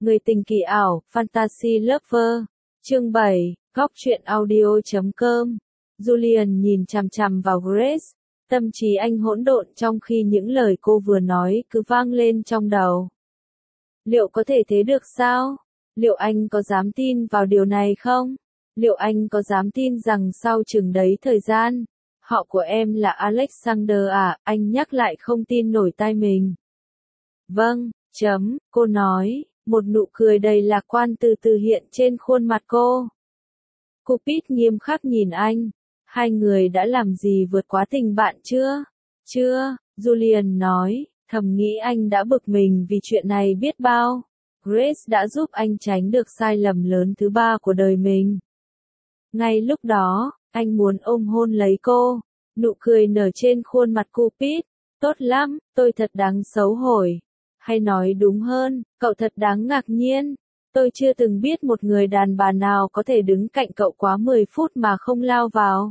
Người tình kỳ ảo, Fantasy Lover. Chương 7, góc truyện audio.com. Julian nhìn chằm chằm vào Grace, tâm trí anh hỗn độn trong khi những lời cô vừa nói cứ vang lên trong đầu. Liệu có thể thế được sao? Liệu anh có dám tin vào điều này không? Liệu anh có dám tin rằng sau chừng đấy thời gian, họ của em là Alexander à? Anh nhắc lại không tin nổi tai mình. Vâng, cô nói, một nụ cười đầy lạc quan từ từ hiện trên khuôn mặt cô. Cupid nghiêm khắc nhìn anh. Hai người đã làm gì vượt quá tình bạn chưa? Chưa, Julian nói, thầm nghĩ anh đã bực mình vì chuyện này biết bao. Grace đã giúp anh tránh được sai lầm lớn thứ ba của đời mình. Ngay lúc đó, anh muốn ôm hôn lấy cô. Nụ cười nở trên khuôn mặt Cupid. Tốt lắm, tôi thật đáng xấu hổ. Hay nói đúng hơn, cậu thật đáng ngạc nhiên. Tôi chưa từng biết một người đàn bà nào có thể đứng cạnh cậu quá 10 phút mà không lao vào.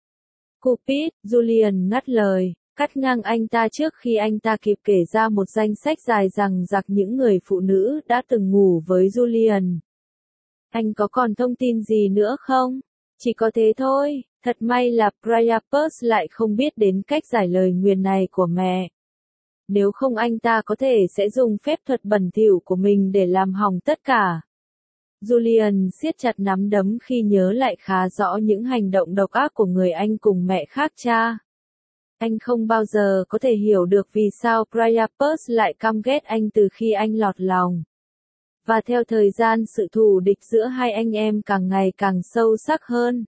Cupid, Julian ngắt lời, cắt ngang anh ta trước khi anh ta kịp kể ra một danh sách dài dằng dặc những người phụ nữ đã từng ngủ với Julian. Anh có còn thông tin gì nữa không? Chỉ có thế thôi, thật may là Priapus lại không biết đến cách giải lời nguyền này của mẹ. Nếu không anh ta có thể sẽ dùng phép thuật bẩn thỉu của mình để làm hỏng tất cả. Julian siết chặt nắm đấm khi nhớ lại khá rõ những hành động độc ác của người anh cùng mẹ khác cha. Anh không bao giờ có thể hiểu được vì sao Priapus lại căm ghét anh từ khi anh lọt lòng. Và theo thời gian sự thù địch giữa hai anh em càng ngày càng sâu sắc hơn.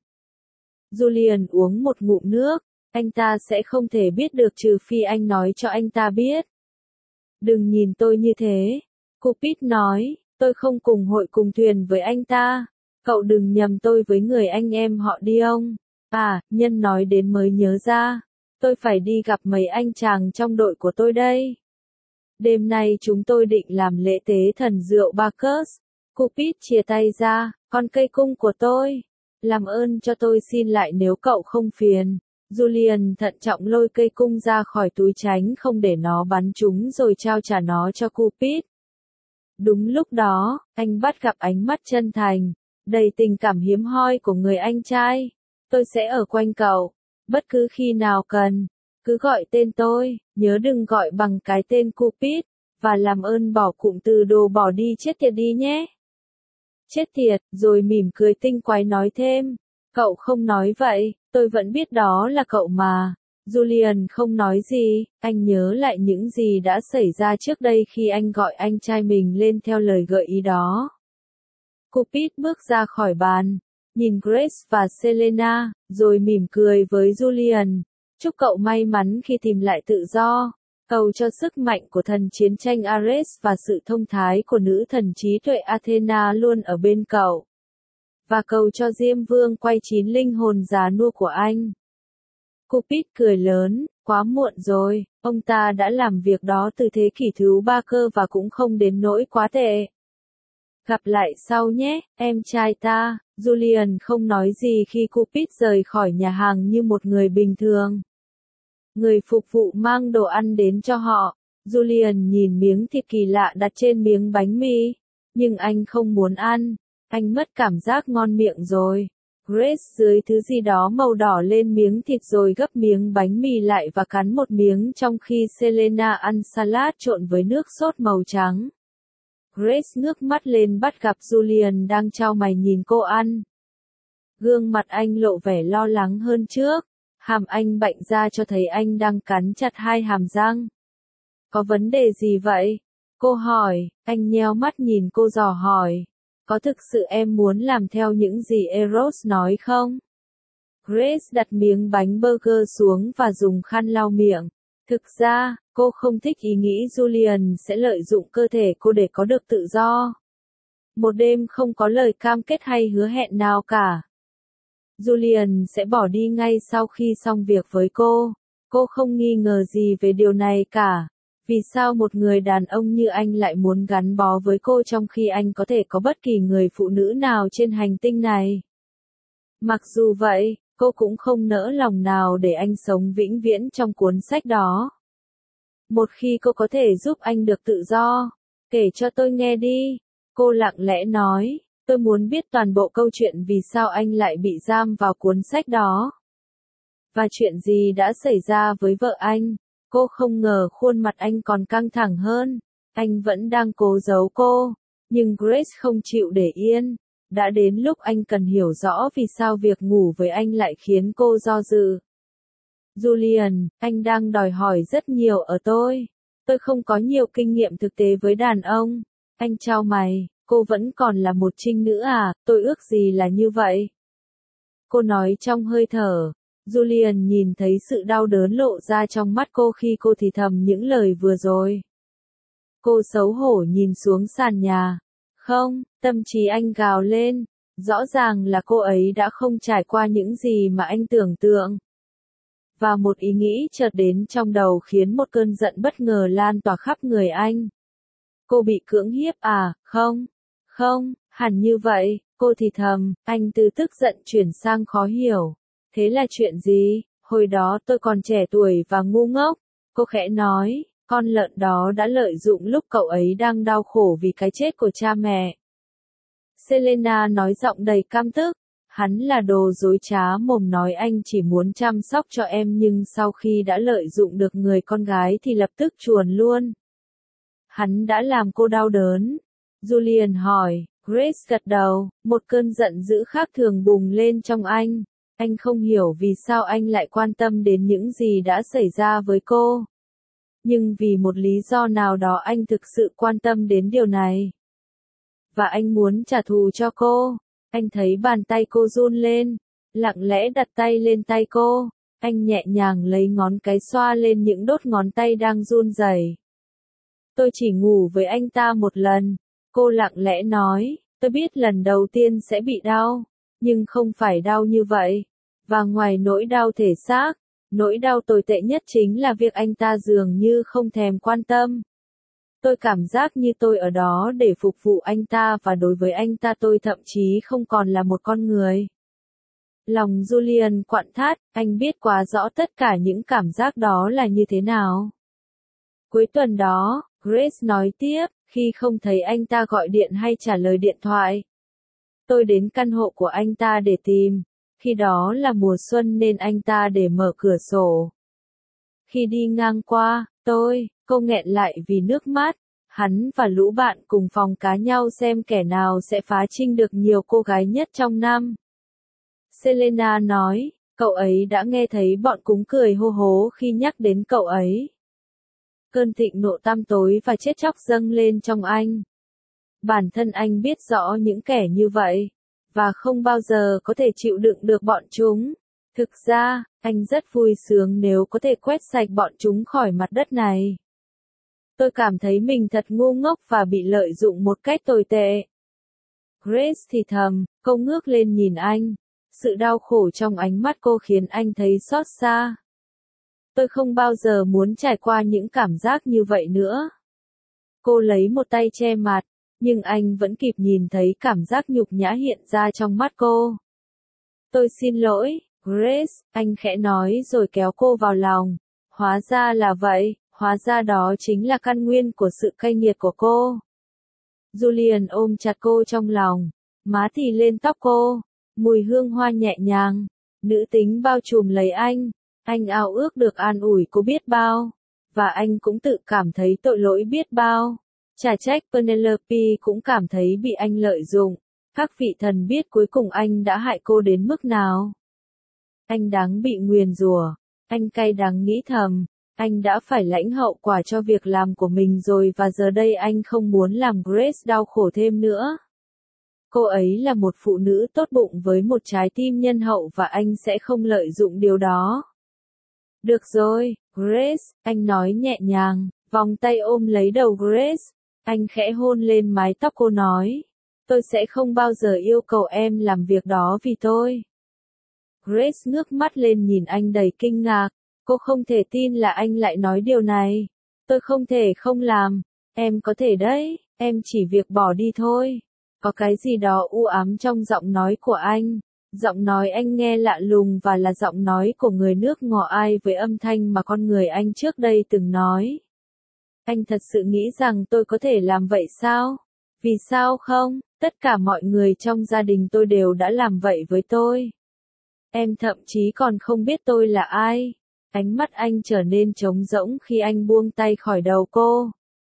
Julian uống một ngụm nước. Anh ta sẽ không thể biết được trừ phi anh nói cho anh ta biết. Đừng nhìn tôi như thế. Cupid nói, tôi không cùng hội cùng thuyền với anh ta. Cậu đừng nhầm tôi với người anh em họ Dion. À, nhân nói đến mới nhớ ra. Tôi phải đi gặp mấy anh chàng trong đội của tôi đây. Đêm nay chúng tôi định làm lễ tế thần rượu Bacchus. Cupid chia tay ra, con cây cung của tôi. Làm ơn cho tôi xin lại nếu cậu không phiền. Julian thận trọng lôi cây cung ra khỏi túi tránh không để nó bắn trúng rồi trao trả nó cho Cupid. Đúng lúc đó, anh bắt gặp ánh mắt chân thành, đầy tình cảm hiếm hoi của người anh trai. Tôi sẽ ở quanh cậu, bất cứ khi nào cần. Cứ gọi tên tôi, nhớ đừng gọi bằng cái tên Cupid, và làm ơn bỏ cụm từ đồ bỏ đi chết tiệt đi nhé. Chết tiệt, rồi mỉm cười tinh quái nói thêm. Cậu không nói vậy, tôi vẫn biết đó là cậu mà. Julian không nói gì, anh nhớ lại những gì đã xảy ra trước đây khi anh gọi anh trai mình lên theo lời gợi ý đó. Cupid bước ra khỏi bàn, nhìn Grace và Selena, rồi mỉm cười với Julian. Chúc cậu may mắn khi tìm lại tự do. Cầu cho sức mạnh của thần chiến tranh Ares và sự thông thái của nữ thần trí tuệ Athena luôn ở bên cậu. Và cầu cho Diêm Vương quay chín linh hồn già nua của anh. Cupid cười lớn, quá muộn rồi, ông ta đã làm việc đó từ thế kỷ thứ 3 cơ và cũng không đến nỗi quá tệ. Gặp lại sau nhé, em trai ta. Julian không nói gì khi Cupid rời khỏi nhà hàng như một người bình thường. Người phục vụ mang đồ ăn đến cho họ. Julian nhìn miếng thịt kỳ lạ đặt trên miếng bánh mì. Nhưng anh không muốn ăn. Anh mất cảm giác ngon miệng rồi. Grace dưới thứ gì đó màu đỏ lên miếng thịt rồi gấp miếng bánh mì lại và cắn một miếng trong khi Selena ăn salad trộn với nước sốt màu trắng. Grace ngước mắt lên bắt gặp Julian đang chau mày nhìn cô ăn. Gương mặt anh lộ vẻ lo lắng hơn trước. Hàm anh bạnh ra cho thấy anh đang cắn chặt hai hàm răng. Có vấn đề gì vậy? Cô hỏi, anh nheo mắt nhìn cô dò hỏi. Có thực sự em muốn làm theo những gì Eros nói không? Grace đặt miếng bánh burger xuống và dùng khăn lau miệng. Thực ra, cô không thích ý nghĩ Julian sẽ lợi dụng cơ thể cô để có được tự do. Một đêm không có lời cam kết hay hứa hẹn nào cả. Julian sẽ bỏ đi ngay sau khi xong việc với cô. Cô không nghi ngờ gì về điều này cả. Vì sao một người đàn ông như anh lại muốn gắn bó với cô trong khi anh có thể có bất kỳ người phụ nữ nào trên hành tinh này? Mặc dù vậy, cô cũng không nỡ lòng nào để anh sống vĩnh viễn trong cuốn sách đó. Một khi cô có thể giúp anh được tự do, kể cho tôi nghe đi. Cô lặng lẽ nói, tôi muốn biết toàn bộ câu chuyện vì sao anh lại bị giam vào cuốn sách đó. Và chuyện gì đã xảy ra với vợ anh. Cô không ngờ khuôn mặt anh còn căng thẳng hơn. Anh vẫn đang cố giấu cô. Nhưng Grace không chịu để yên. Đã đến lúc anh cần hiểu rõ vì sao việc ngủ với anh lại khiến cô do dự. Julian, anh đang đòi hỏi rất nhiều ở tôi. Tôi không có nhiều kinh nghiệm thực tế với đàn ông. Anh chau mày, cô vẫn còn là một trinh nữ à, tôi ước gì là như vậy. Cô nói trong hơi thở. Julian nhìn thấy sự đau đớn lộ ra trong mắt cô khi cô thì thầm những lời vừa rồi. Cô xấu hổ nhìn xuống sàn nhà. Không, tâm trí anh gào lên. Rõ ràng là cô ấy đã không trải qua những gì mà anh tưởng tượng. Và một ý nghĩ chợt đến trong đầu khiến một cơn giận bất ngờ lan tỏa khắp người anh. Cô bị cưỡng hiếp à, không? Không, hẳn như vậy, cô thì thầm, anh từ tức giận chuyển sang khó hiểu. Thế là chuyện gì? Hồi đó tôi còn trẻ tuổi và ngu ngốc. Cô khẽ nói, con lợn đó đã lợi dụng lúc cậu ấy đang đau khổ vì cái chết của cha mẹ. Selena nói giọng đầy căm tức. Hắn là đồ dối trá mồm nói anh chỉ muốn chăm sóc cho em nhưng sau khi đã lợi dụng được người con gái thì lập tức chuồn luôn. Hắn đã làm cô đau đớn. Julian hỏi, Grace gật đầu, một cơn giận dữ khác thường bùng lên trong anh. Anh không hiểu vì sao anh lại quan tâm đến những gì đã xảy ra với cô. Nhưng vì một lý do nào đó anh thực sự quan tâm đến điều này. Và anh muốn trả thù cho cô. Anh thấy bàn tay cô run lên, lặng lẽ đặt tay lên tay cô. Anh nhẹ nhàng lấy ngón cái xoa lên những đốt ngón tay đang run rẩy. Tôi chỉ ngủ với anh ta một lần. Cô lặng lẽ nói, tôi biết lần đầu tiên sẽ bị đau, nhưng không phải đau như vậy. Và ngoài nỗi đau thể xác, nỗi đau tồi tệ nhất chính là việc anh ta dường như không thèm quan tâm. Tôi cảm giác như tôi ở đó để phục vụ anh ta và đối với anh ta tôi thậm chí không còn là một con người. Lòng Julian quặn thắt, anh biết quá rõ tất cả những cảm giác đó là như thế nào. Cuối tuần đó, Grace nói tiếp, khi không thấy anh ta gọi điện hay trả lời điện thoại. Tôi đến căn hộ của anh ta để tìm. Khi đó là mùa xuân nên anh ta để mở cửa sổ. Khi đi ngang qua, cô nghẹn lại vì nước mắt. Hắn và lũ bạn cùng phòng cá nhau xem kẻ nào sẽ phá trinh được nhiều cô gái nhất trong năm. Selena nói, cậu ấy đã nghe thấy bọn cúng cười hô hố khi nhắc đến cậu ấy. Cơn thịnh nộ tăm tối và chết chóc dâng lên trong anh. Bản thân anh biết rõ những kẻ như vậy, và không bao giờ có thể chịu đựng được bọn chúng. Thực ra, anh rất vui sướng nếu có thể quét sạch bọn chúng khỏi mặt đất này. Tôi cảm thấy mình thật ngu ngốc và bị lợi dụng một cách tồi tệ. Grace thì thầm, cô ngước lên nhìn anh. Sự đau khổ trong ánh mắt cô khiến anh thấy xót xa. Tôi không bao giờ muốn trải qua những cảm giác như vậy nữa. Cô lấy một tay che mặt, nhưng anh vẫn kịp nhìn thấy cảm giác nhục nhã hiện ra trong mắt cô. Tôi xin lỗi, Grace, anh khẽ nói rồi kéo cô vào lòng. Hóa ra là vậy, hóa ra đó chính là căn nguyên của sự cay nghiệt của cô. Julian ôm chặt cô trong lòng, má thì lên tóc cô, mùi hương hoa nhẹ nhàng, nữ tính bao trùm lấy anh ao ước được an ủi cô biết bao, và anh cũng tự cảm thấy tội lỗi biết bao. Chả trách Penelope cũng cảm thấy bị anh lợi dụng, các vị thần biết cuối cùng anh đã hại cô đến mức nào. Anh đáng bị nguyền rủa, anh cay đắng nghĩ thầm, anh đã phải lãnh hậu quả cho việc làm của mình rồi và giờ đây anh không muốn làm Grace đau khổ thêm nữa. Cô ấy là một phụ nữ tốt bụng với một trái tim nhân hậu và anh sẽ không lợi dụng điều đó. Được rồi, Grace, anh nói nhẹ nhàng, vòng tay ôm lấy đầu Grace. Anh khẽ hôn lên mái tóc cô nói, tôi sẽ không bao giờ yêu cầu em làm việc đó vì tôi. Grace ngước mắt lên nhìn anh đầy kinh ngạc, cô không thể tin là anh lại nói điều này. Tôi không thể không làm, em có thể đấy, em chỉ việc bỏ đi thôi. Có cái gì đó u ám trong giọng nói của anh. Giọng nói anh nghe lạ lùng và là giọng nói của người nước ngò ai với âm thanh mà con người anh trước đây từng nói. Anh thật sự nghĩ rằng tôi có thể làm vậy sao? Vì sao không? Tất cả mọi người trong gia đình tôi đều đã làm vậy với tôi. Em thậm chí còn không biết tôi là ai. Ánh mắt anh trở nên trống rỗng khi anh buông tay khỏi đầu cô.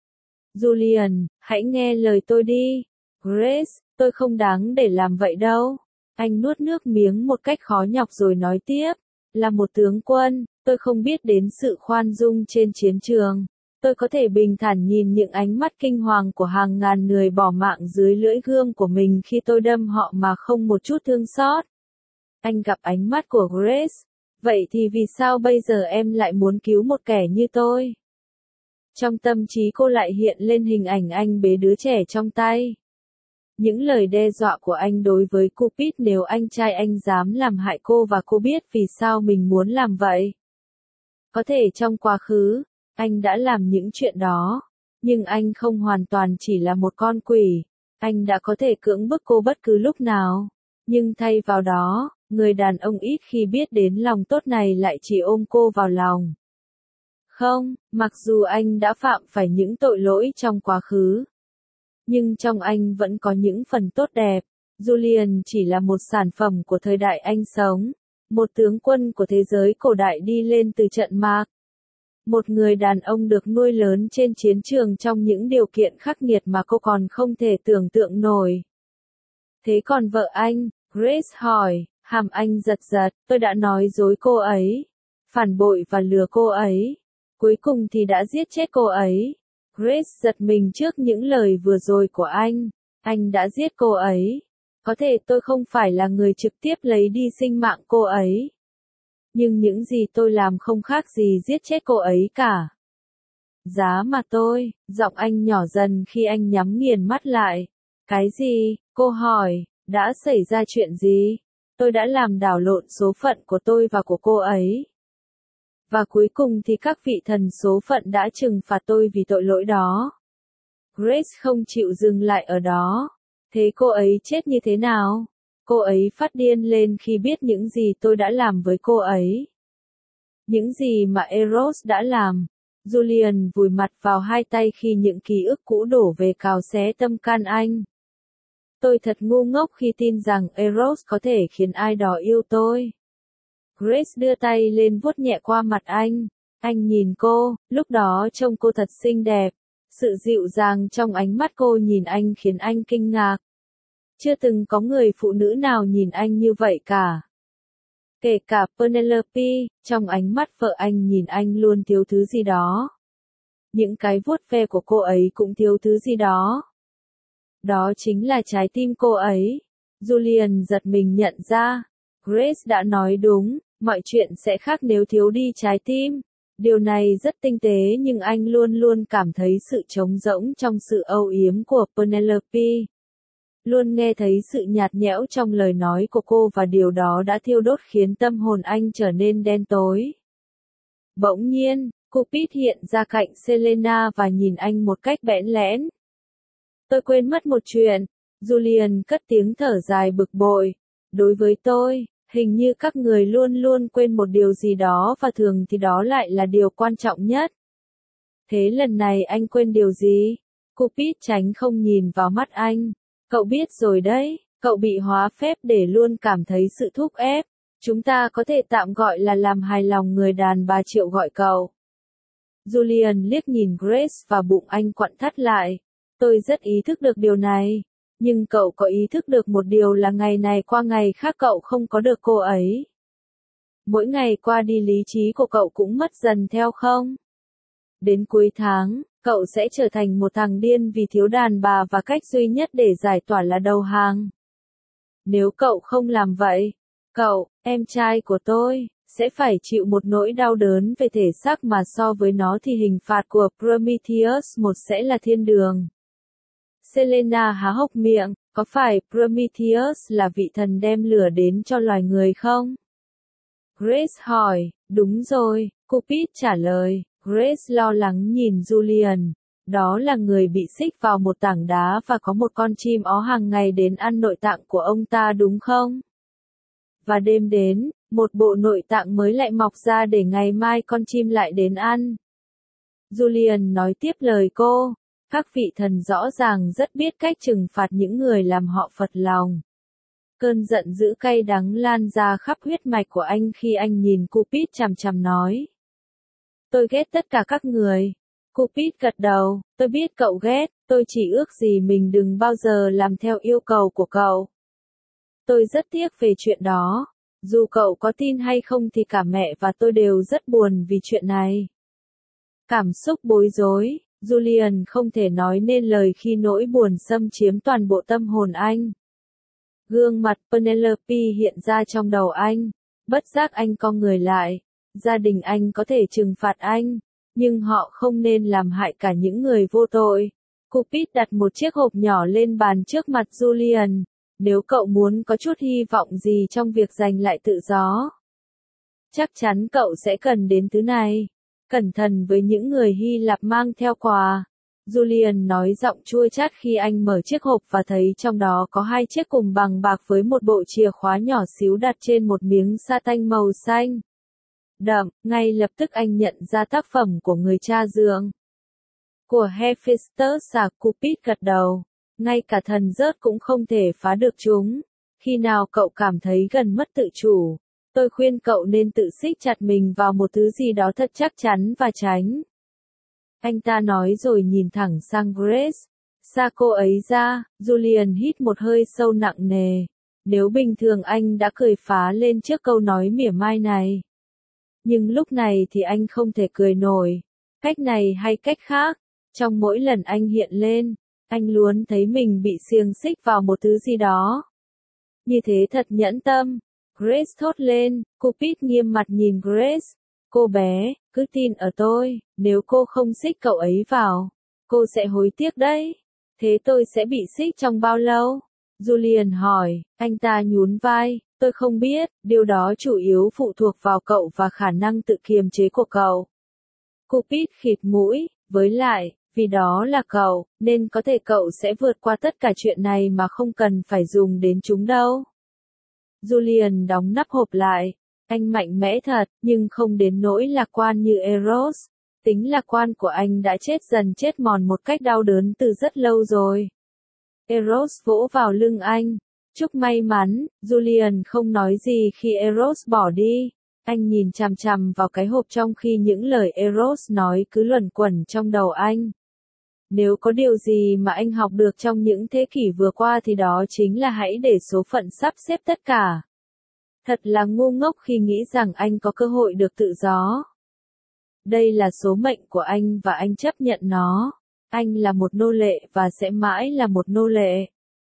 Julian, hãy nghe lời tôi đi. Grace, tôi không đáng để làm vậy đâu. Anh nuốt nước miếng một cách khó nhọc rồi nói tiếp. Là một tướng quân, tôi không biết đến sự khoan dung trên chiến trường. Tôi có thể bình thản nhìn những ánh mắt kinh hoàng của hàng ngàn người bỏ mạng dưới lưỡi gươm của mình khi tôi đâm họ mà không một chút thương xót. Anh gặp ánh mắt của Grace. Vậy thì vì sao bây giờ em lại muốn cứu một kẻ như tôi? Trong tâm trí cô lại hiện lên hình ảnh anh bế đứa trẻ trong tay. Những lời đe dọa của anh đối với Cupid nếu anh trai anh dám làm hại cô và cô biết vì sao mình muốn làm vậy. Có thể trong quá khứ, anh đã làm những chuyện đó, nhưng anh không hoàn toàn chỉ là một con quỷ. Anh đã có thể cưỡng bức cô bất cứ lúc nào. Nhưng thay vào đó, người đàn ông ít khi biết đến lòng tốt này lại chỉ ôm cô vào lòng. Không, mặc dù anh đã phạm phải những tội lỗi trong quá khứ, nhưng trong anh vẫn có những phần tốt đẹp. Julian chỉ là một sản phẩm của thời đại anh sống, một tướng quân của thế giới cổ đại đi lên từ trận mạc. Một người đàn ông được nuôi lớn trên chiến trường trong những điều kiện khắc nghiệt mà cô còn không thể tưởng tượng nổi. Thế còn vợ anh? Grace hỏi, hàm anh giật giật, tôi đã nói dối cô ấy, phản bội và lừa cô ấy. Cuối cùng thì đã giết chết cô ấy. Grace giật mình trước những lời vừa rồi của anh. Anh đã giết cô ấy. Có thể tôi không phải là người trực tiếp lấy đi sinh mạng cô ấy. Nhưng những gì tôi làm không khác gì giết chết cô ấy cả. Giá mà tôi, giọng anh nhỏ dần khi anh nhắm nghiền mắt lại. Cái gì? Cô hỏi, đã xảy ra chuyện gì? Tôi đã làm đảo lộn số phận của tôi và của cô ấy. Và cuối cùng thì các vị thần số phận đã trừng phạt tôi vì tội lỗi đó. Grace không chịu dừng lại ở đó. Thế cô ấy chết như thế nào? Cô ấy phát điên lên khi biết những gì tôi đã làm với cô ấy. Những gì mà Eros đã làm. Julian vùi mặt vào hai tay khi những ký ức cũ đổ về cào xé tâm can anh. Tôi thật ngu ngốc khi tin rằng Eros có thể khiến ai đó yêu tôi. Grace đưa tay lên vuốt nhẹ qua mặt anh. Anh nhìn cô, lúc đó trông cô thật xinh đẹp. Sự dịu dàng trong ánh mắt cô nhìn anh khiến anh kinh ngạc. Chưa từng có người phụ nữ nào nhìn anh như vậy cả. Kể cả Penelope, trong ánh mắt vợ anh nhìn anh luôn thiếu thứ gì đó. Những cái vuốt ve của cô ấy cũng thiếu thứ gì đó. Đó chính là trái tim cô ấy. Julian giật mình nhận ra. Grace đã nói đúng, mọi chuyện sẽ khác nếu thiếu đi trái tim. Điều này rất tinh tế nhưng anh luôn luôn cảm thấy sự trống rỗng trong sự âu yếm của Penelope. Luôn nghe thấy sự nhạt nhẽo trong lời nói của cô và điều đó đã thiêu đốt khiến tâm hồn anh trở nên đen tối. Bỗng nhiên, Cupid hiện ra cạnh Selena và nhìn anh một cách bẽn lẽn. Tôi quên mất một chuyện. Julian cất tiếng thở dài bực bội. Đối với tôi, hình như các người luôn luôn quên một điều gì đó và thường thì đó lại là điều quan trọng nhất. Thế lần này anh quên điều gì? Cupid tránh không nhìn vào mắt anh. Cậu biết rồi đấy, cậu bị hóa phép để luôn cảm thấy sự thúc ép. Chúng ta có thể tạm gọi là làm hài lòng người đàn bà Triệu gọi cậu. Julian liếc nhìn Grace và bụng anh quặn thắt lại. Tôi rất ý thức được điều này. Nhưng cậu có ý thức được một điều là ngày này qua ngày khác cậu không có được cô ấy. Mỗi ngày qua đi lý trí của cậu cũng mất dần theo không? Đến cuối tháng, cậu sẽ trở thành một thằng điên vì thiếu đàn bà và cách duy nhất để giải tỏa là đầu hàng. Nếu cậu không làm vậy, cậu, em trai của tôi, sẽ phải chịu một nỗi đau đớn về thể xác mà so với nó thì hình phạt của Prometheus một sẽ là thiên đường. Selena há hốc miệng, có phải Prometheus là vị thần đem lửa đến cho loài người không? Grace hỏi, đúng rồi, Cupid trả lời. Grace lo lắng nhìn Julian. Đó là người bị xích vào một tảng đá và có một con chim ó hàng ngày đến ăn nội tạng của ông ta đúng không? Và đêm đến, một bộ nội tạng mới lại mọc ra để ngày mai con chim lại đến ăn. Julian nói tiếp lời cô. Các vị thần rõ ràng rất biết cách trừng phạt những người làm họ phật lòng. Cơn giận dữ cay đắng lan ra khắp huyết mạch của anh khi anh nhìn Cupid chằm chằm nói. Tôi ghét tất cả các người. Cupid gật đầu, tôi biết cậu ghét, tôi chỉ ước gì mình đừng bao giờ làm theo yêu cầu của cậu. Tôi rất tiếc về chuyện đó. Dù cậu có tin hay không thì cả mẹ và tôi đều rất buồn vì chuyện này. Cảm xúc bối rối, Julian không thể nói nên lời khi nỗi buồn xâm chiếm toàn bộ tâm hồn anh. Gương mặt Penelope hiện ra trong đầu anh. Bất giác anh cong người lại. Gia đình anh có thể trừng phạt anh, nhưng họ không nên làm hại cả những người vô tội. Cupid đặt một chiếc hộp nhỏ lên bàn trước mặt Julian. Nếu cậu muốn có chút hy vọng gì trong việc giành lại tự do, chắc chắn cậu sẽ cần đến thứ này. Cẩn thận với những người Hy Lạp mang theo quà. Julian nói giọng chua chát khi anh mở chiếc hộp và thấy trong đó có 2 chiếc cùm bằng bạc với một bộ chìa khóa nhỏ xíu đặt trên một miếng sa tanh màu xanh đậm. Ngay lập tức anh nhận ra tác phẩm của người cha dượng. Của Hephaestus. Cupid gật đầu. Ngay cả thần rớt cũng không thể phá được chúng. Khi nào cậu cảm thấy gần mất tự chủ, tôi khuyên cậu nên tự xích chặt mình vào một thứ gì đó thật chắc chắn và tránh. Anh ta nói rồi nhìn thẳng sang Grace. Xa cô ấy ra, Julian hít một hơi sâu nặng nề. Nếu bình thường anh đã cười phá lên trước câu nói mỉa mai này. Nhưng lúc này thì anh không thể cười nổi. Cách này hay cách khác, trong mỗi lần anh hiện lên, anh luôn thấy mình bị xiềng xích vào một thứ gì đó. Như thế thật nhẫn tâm. Grace thốt lên. Cupid nghiêm mặt nhìn Grace. Cô bé, cứ tin ở tôi, nếu cô không xích cậu ấy vào, cô sẽ hối tiếc đấy. Thế tôi sẽ bị xích trong bao lâu? Julian hỏi. Anh ta nhún vai. Tôi không biết, điều đó chủ yếu phụ thuộc vào cậu và khả năng tự kiềm chế của cậu. Cupid khịt mũi. Với lại, vì đó là cậu, nên có thể cậu sẽ vượt qua tất cả chuyện này mà không cần phải dùng đến chúng đâu. Julian đóng nắp hộp lại. Anh mạnh mẽ thật, nhưng không đến nỗi lạc quan như Eros. Tính lạc quan của anh đã chết dần chết mòn một cách đau đớn từ rất lâu rồi. Eros vỗ vào lưng anh. Chúc may mắn. Julian không nói gì khi Eros bỏ đi. Anh nhìn chằm chằm vào cái hộp trong khi những lời Eros nói cứ luẩn quẩn trong đầu anh. Nếu có điều gì mà anh học được trong những thế kỷ vừa qua thì đó chính là hãy để số phận sắp xếp tất cả. Thật là ngu ngốc khi nghĩ rằng anh có cơ hội được tự do. Đây là số mệnh của anh và anh chấp nhận nó. Anh là một nô lệ và sẽ mãi là một nô lệ.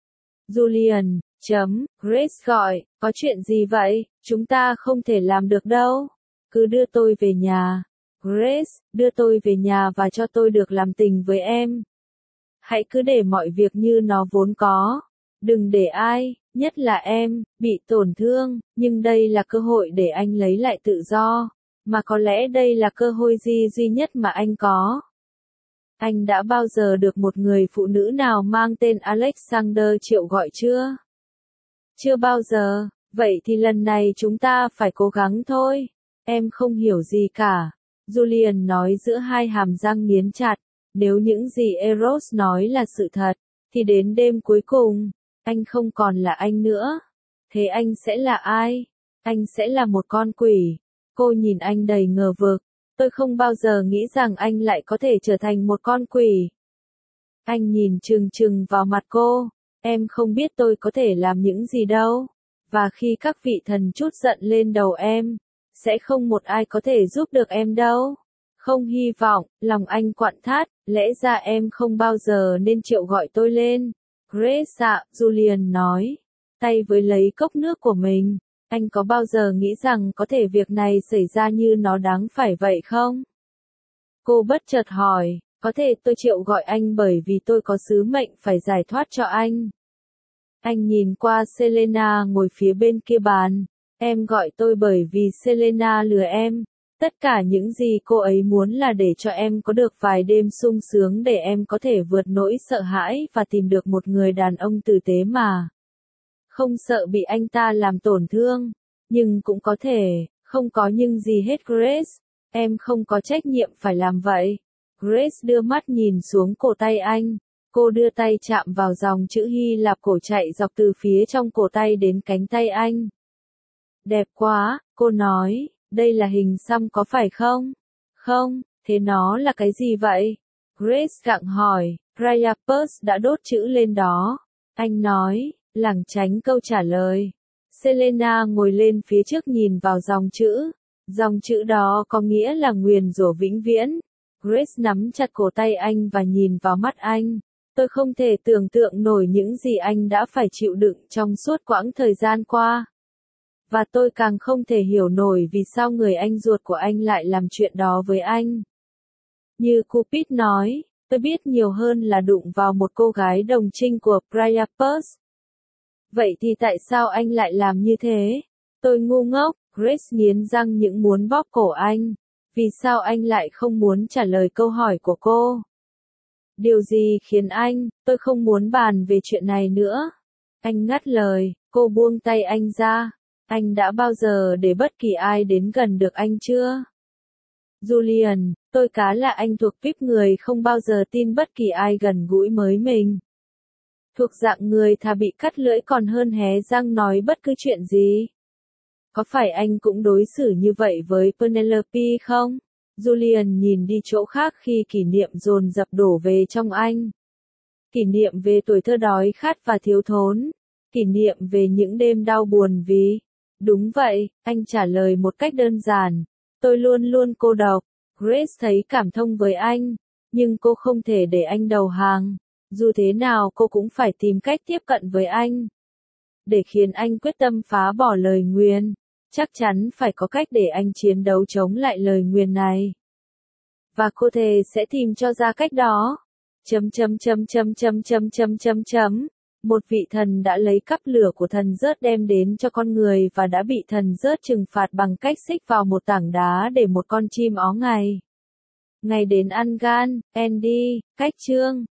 Julian, Grace gọi, có chuyện gì vậy? Chúng ta không thể làm được đâu. Cứ đưa tôi về nhà. Grace, đưa tôi về nhà và cho tôi được làm tình với em. Hãy cứ để mọi việc như nó vốn có. Đừng để ai, nhất là em, bị tổn thương, nhưng đây là cơ hội để anh lấy lại tự do. Mà có lẽ đây là cơ hội duy nhất mà anh có. Anh đã bao giờ được một người phụ nữ nào mang tên Alexander Triệu gọi chưa? Chưa bao giờ, vậy thì lần này chúng ta phải cố gắng thôi. Em không hiểu gì cả. Julian nói giữa hai hàm răng nghiến chặt. Nếu những gì Eros nói là sự thật, thì đến đêm cuối cùng, anh không còn là anh nữa. Thế anh sẽ là ai? Anh sẽ là một con quỷ. Cô nhìn anh đầy ngờ vực. Tôi không bao giờ nghĩ rằng anh lại có thể trở thành một con quỷ. Anh nhìn chừng chừng vào mặt cô. Em không biết tôi có thể làm những gì đâu. Và khi các vị thần trút giận lên đầu em, sẽ không một ai có thể giúp được em đâu. Không hy vọng, lòng anh quặn thắt, lẽ ra em không bao giờ nên chịu gọi tôi lên. Grace ạ, Julian nói, tay với lấy cốc nước của mình. Anh có bao giờ nghĩ rằng có thể việc này xảy ra như nó đáng phải vậy không? Cô bất chợt hỏi, có thể tôi chịu gọi anh bởi vì tôi có sứ mệnh phải giải thoát cho anh. Anh nhìn qua Selena ngồi phía bên kia bàn. Em gọi tôi bởi vì Selena lừa em. Tất cả những gì cô ấy muốn là để cho em có được vài đêm sung sướng để em có thể vượt nỗi sợ hãi và tìm được một người đàn ông tử tế mà không sợ bị anh ta làm tổn thương. Nhưng cũng có thể, không có nhưng gì hết Grace. Em không có trách nhiệm phải làm vậy. Grace đưa mắt nhìn xuống cổ tay anh. Cô đưa tay chạm vào dòng chữ Hy Lạp cổ chạy dọc từ phía trong cổ tay đến cánh tay anh. Đẹp quá, cô nói, đây là hình xăm có phải không? Không, thế nó là cái gì vậy? Grace gặng hỏi, Priapus đã đốt chữ lên đó. Anh nói, lảng tránh câu trả lời. Selena ngồi lên phía trước nhìn vào dòng chữ. Dòng chữ đó có nghĩa là nguyền rủa vĩnh viễn. Grace nắm chặt cổ tay anh và nhìn vào mắt anh. Tôi không thể tưởng tượng nổi những gì anh đã phải chịu đựng trong suốt quãng thời gian qua. Và tôi càng không thể hiểu nổi vì sao người anh ruột của anh lại làm chuyện đó với anh. Như Cupid nói, tôi biết nhiều hơn là đụng vào một cô gái đồng trinh của Priapus. Vậy thì tại sao anh lại làm như thế? Tôi ngu ngốc, Grace nghiến răng những muốn bóp cổ anh. Vì sao anh lại không muốn trả lời câu hỏi của cô? Điều gì khiến anh, tôi không muốn bàn về chuyện này nữa. Anh ngắt lời, cô buông tay anh ra. Anh đã bao giờ để bất kỳ ai đến gần được anh chưa? Julian, tôi cá là anh thuộc tuýp người không bao giờ tin bất kỳ ai gần gũi với mình. Thuộc dạng người thà bị cắt lưỡi còn hơn hé răng nói bất cứ chuyện gì. Có phải anh cũng đối xử như vậy với Penelope không? Julian nhìn đi chỗ khác khi kỷ niệm dồn dập đổ về trong anh. Kỷ niệm về tuổi thơ đói khát và thiếu thốn. Kỷ niệm về những đêm đau buồn vì... Đúng vậy, anh trả lời một cách đơn giản. Tôi luôn luôn cô độc. Grace thấy cảm thông với anh. Nhưng cô không thể để anh đầu hàng. Dù thế nào cô cũng phải tìm cách tiếp cận với anh. Để khiến anh quyết tâm phá bỏ lời nguyền. Chắc chắn phải có cách để anh chiến đấu chống lại lời nguyền này. Và cô thề sẽ tìm cho ra cách đó. Một vị thần đã lấy cắp lửa của thần rớt đem đến cho con người và đã bị thần rớt trừng phạt bằng cách xích vào một tảng đá để một con chim ó ngày. Ngày đến ăn gan, Andy, cách chương.